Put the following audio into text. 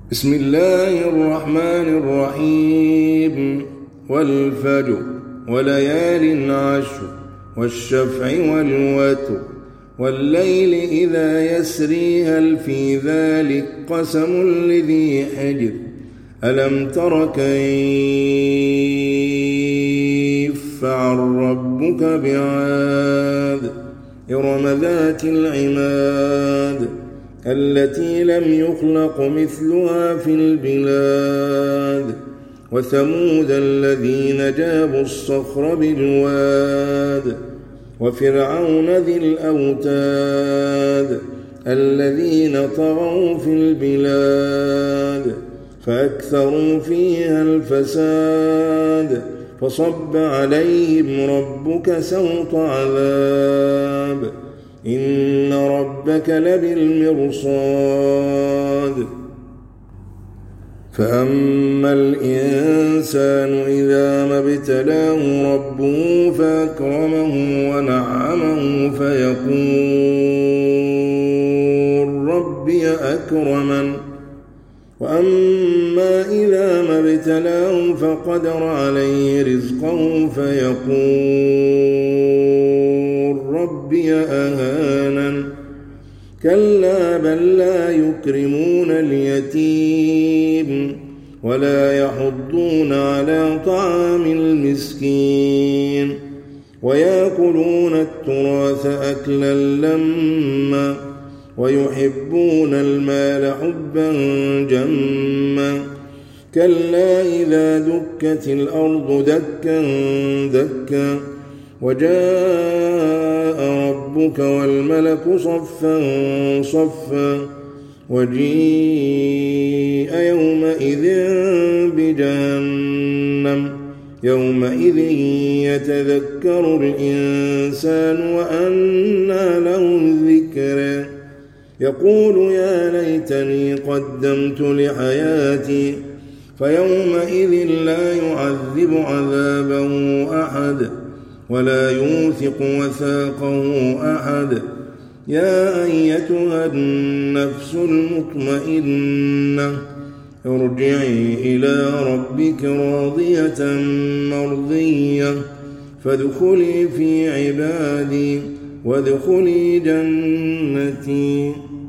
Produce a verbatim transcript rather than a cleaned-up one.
بسم الله الرحمن الرحيم والفجر وليال عشر والشفع والوتر والليل إذا يسري هل في ذلك قسم لذي حجر ألم تر كيف فعل ربك بعاد إرم ذات العماد التي لم يخلق مثلها في البلاد وثمود الذين جابوا الصخر بالواد وفرعون ذي الأوتاد الذين طغوا في البلاد فأكثروا فيها الفساد فصب عليهم ربك سوط عذاب إن ربك لبالمرصاد فأما الإنسان إذا ما ابتلاه ربه فأكرمه ونعمه فيقول ربي أكرمن وأما إذا ما ابتلاه فقدر عليه رزقه فيقول ربي أهانن كلا بل لا يكرمون اليتيم ولا يحضون على طعام المسكين ويأكلون التراث أكلا لما ويحبون المال حبا جما كلا إذا دكت الأرض دكا دكا وجاء ربك والملك صفا صفا وجيء يومئذ بجهنم يومئذ يتذكر الإنسان وأنى له الذكر يقول يا ليتني قدمت لحياتي فيومئذ لا يعذب عذابه أحد ولا يوثق وثاقه أحد يا أيتها النفس المطمئنة ارجعي إلى ربك راضية مرضية فادخلي في عبادي وادخلي جنتي.